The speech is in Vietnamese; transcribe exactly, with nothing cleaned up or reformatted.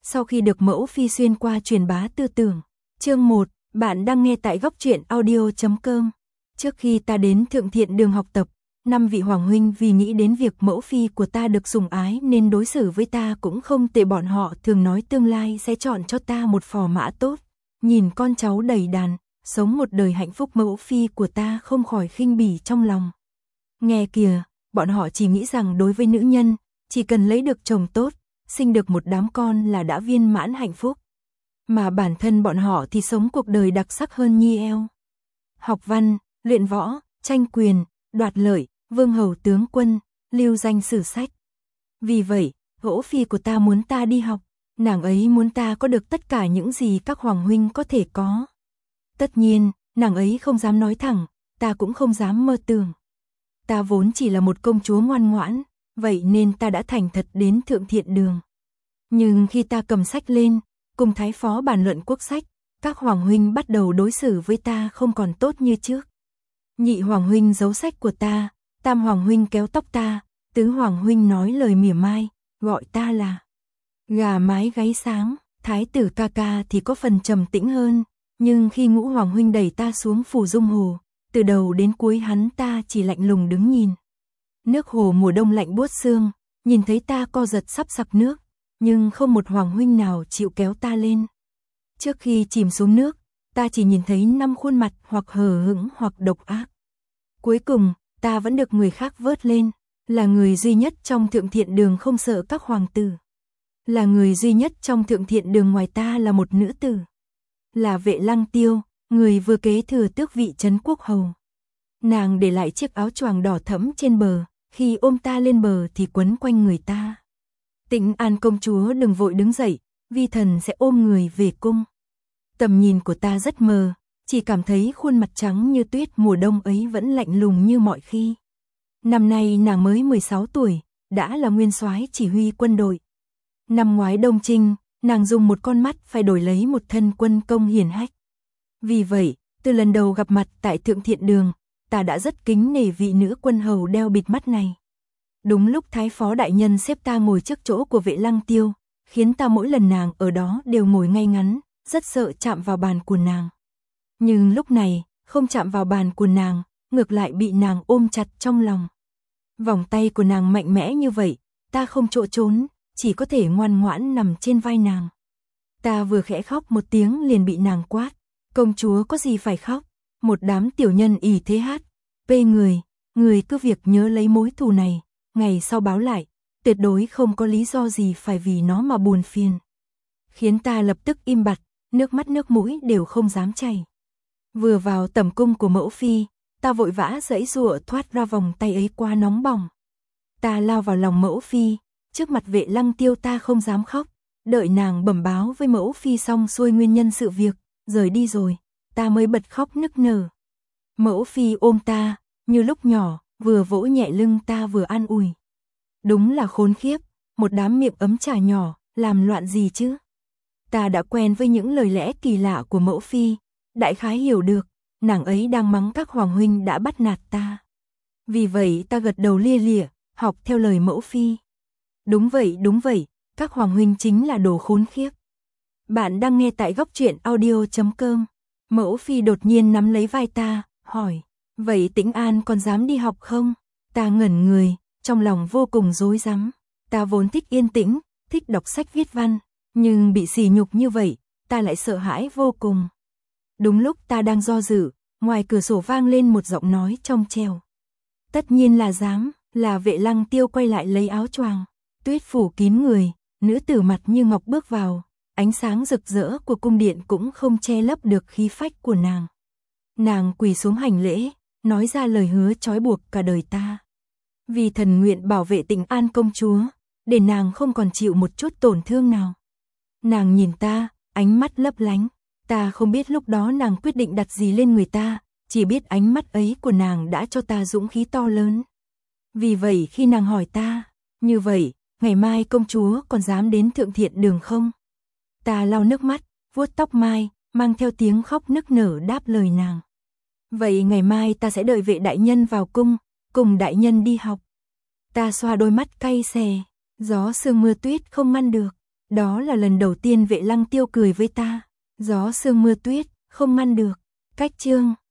Sau khi được mẫu phi xuyên qua truyền bá tư tưởng. Chương một, bạn đang nghe tại góc truyện audio chấm com. Trước khi ta đến Thượng Thiện Đường học tập, năm vị hoàng huynh vì nghĩ đến việc mẫu phi của ta được sủng ái nên đối xử với ta cũng không tệ, bọn họ thường nói tương lai sẽ chọn cho ta một phò mã tốt. Nhìn con cháu đầy đàn, sống một đời hạnh phúc, mẫu phi của ta không khỏi khinh bỉ trong lòng. Nghe kìa, bọn họ chỉ nghĩ rằng đối với nữ nhân, chỉ cần lấy được chồng tốt, sinh được một đám con là đã viên mãn hạnh phúc. Mà bản thân bọn họ thì sống cuộc đời đặc sắc hơn nhi eo. Học văn, luyện võ, tranh quyền, đoạt lợi, vương hầu tướng quân, lưu danh sử sách. Vì vậy, mẫu phi của ta muốn ta đi học, nàng ấy muốn ta có được tất cả những gì các hoàng huynh có thể có. Tất nhiên, nàng ấy không dám nói thẳng, ta cũng không dám mơ tưởng. Ta vốn chỉ là một công chúa ngoan ngoãn, vậy nên ta đã thành thật đến Thượng Thiện Đường. Nhưng khi ta cầm sách lên, cùng thái phó bàn luận quốc sách, các hoàng huynh bắt đầu đối xử với ta không còn tốt như trước. Nhị hoàng huynh giấu sách của ta, tam hoàng huynh kéo tóc ta, tứ hoàng huynh nói lời mỉa mai, gọi ta là gà mái gáy sáng. Thái tử ca ca thì có phần trầm tĩnh hơn, nhưng khi ngũ hoàng huynh đẩy ta xuống phủ dung hồ, từ đầu đến cuối hắn ta chỉ lạnh lùng đứng nhìn. Nước hồ mùa đông lạnh buốt xương, nhìn thấy ta co giật sắp sặc nước, nhưng không một hoàng huynh nào chịu kéo ta lên. Trước khi chìm xuống nước, ta chỉ nhìn thấy năm khuôn mặt hoặc hờ hững hoặc độc ác. Cuối cùng, ta vẫn được người khác vớt lên, là người duy nhất trong Thượng Thiện Đường không sợ các hoàng tử. Là người duy nhất trong Thượng Thiện Đường ngoài ta là một nữ tử. Là Vệ Lăng Tiêu, người vừa kế thừa tước vị trấn quốc hầu. Nàng để lại chiếc áo choàng đỏ thẫm trên bờ, khi ôm ta lên bờ thì quấn quanh người ta. Tĩnh An công chúa đừng vội đứng dậy, vi thần sẽ ôm người về cung. Tầm nhìn của ta rất mờ, chỉ cảm thấy khuôn mặt trắng như tuyết mùa đông ấy vẫn lạnh lùng như mọi khi. Năm nay nàng mới mười sáu tuổi, đã là nguyên soái chỉ huy quân đội. Năm ngoái Đông Trinh, nàng dùng một con mắt phải đổi lấy một thân quân công hiển hách. Vì vậy, từ lần đầu gặp mặt tại Thượng Thiện Đường, ta đã rất kính nể vị nữ quân hầu đeo bịt mắt này. Đúng lúc thái phó đại nhân xếp ta ngồi trước chỗ của Vệ Lăng Tiêu, khiến ta mỗi lần nàng ở đó đều ngồi ngay ngắn, rất sợ chạm vào bàn của nàng. Nhưng lúc này, không chạm vào bàn của nàng, ngược lại bị nàng ôm chặt trong lòng. Vòng tay của nàng mạnh mẽ như vậy, ta không chỗ trốn, chỉ có thể ngoan ngoãn nằm trên vai nàng. Ta vừa khẽ khóc một tiếng liền bị nàng quát, công chúa có gì phải khóc, một đám tiểu nhân ỷ thế hát, pê người, người cứ việc nhớ lấy mối thù này, ngày sau báo lại, tuyệt đối không có lý do gì phải vì nó mà buồn phiền. Khiến ta lập tức im bặt, nước mắt nước mũi đều không dám chảy. Vừa vào tẩm cung của mẫu phi, ta vội vã giãy giụa thoát ra vòng tay ấy quá nóng bỏng. Ta lao vào lòng mẫu phi, trước mặt Vệ Lăng Tiêu ta không dám khóc, đợi nàng bẩm báo với mẫu phi xong xuôi nguyên nhân sự việc, rời đi rồi, ta mới bật khóc nức nở. Mẫu phi ôm ta, như lúc nhỏ, vừa vỗ nhẹ lưng ta vừa an ủi. Đúng là khốn khiếp, một đám miệng ấm trà nhỏ, làm loạn gì chứ? Ta đã quen với những lời lẽ kỳ lạ của mẫu phi, đại khái hiểu được, nàng ấy đang mắng các hoàng huynh đã bắt nạt ta. Vì vậy ta gật đầu lia lịa, học theo lời mẫu phi. Đúng vậy, đúng vậy, các hoàng huynh chính là đồ khốn khiếp. Bạn đang nghe tại góc truyện audio chấm com. Mẫu phi đột nhiên nắm lấy vai ta, hỏi, vậy Tĩnh An còn dám đi học không? Ta ngẩn người, trong lòng vô cùng rối rắm. Ta vốn thích yên tĩnh, thích đọc sách viết văn, nhưng bị sỉ nhục như vậy, ta lại sợ hãi vô cùng. Đúng lúc ta đang do dự, ngoài cửa sổ vang lên một giọng nói trong trẻo. Tất nhiên là dám, là Vệ Lăng Tiêu quay lại lấy áo choàng, tuyết phủ kín người, nữ tử mặt như ngọc bước vào, ánh sáng rực rỡ của cung điện cũng không che lấp được khí phách của nàng. Nàng quỳ xuống hành lễ, nói ra lời hứa trói buộc cả đời ta. Vì thần nguyện bảo vệ Tĩnh An công chúa, để nàng không còn chịu một chút tổn thương nào. Nàng nhìn ta, ánh mắt lấp lánh, ta không biết lúc đó nàng quyết định đặt gì lên người ta, chỉ biết ánh mắt ấy của nàng đã cho ta dũng khí to lớn. Vì vậy khi nàng hỏi ta, như vậy, ngày mai công chúa còn dám đến Thượng Thiện Đường không? Ta lau nước mắt, vuốt tóc mai, mang theo tiếng khóc nức nở đáp lời nàng. Vậy ngày mai ta sẽ đợi Vệ đại nhân vào cung, cùng đại nhân đi học. Ta xoa đôi mắt cay xè, gió sương mưa tuyết không ngăn được. Đó là lần đầu tiên Vệ Lăng Tiêu cười với ta. Gió sương mưa tuyết, không ngăn được. Cách chương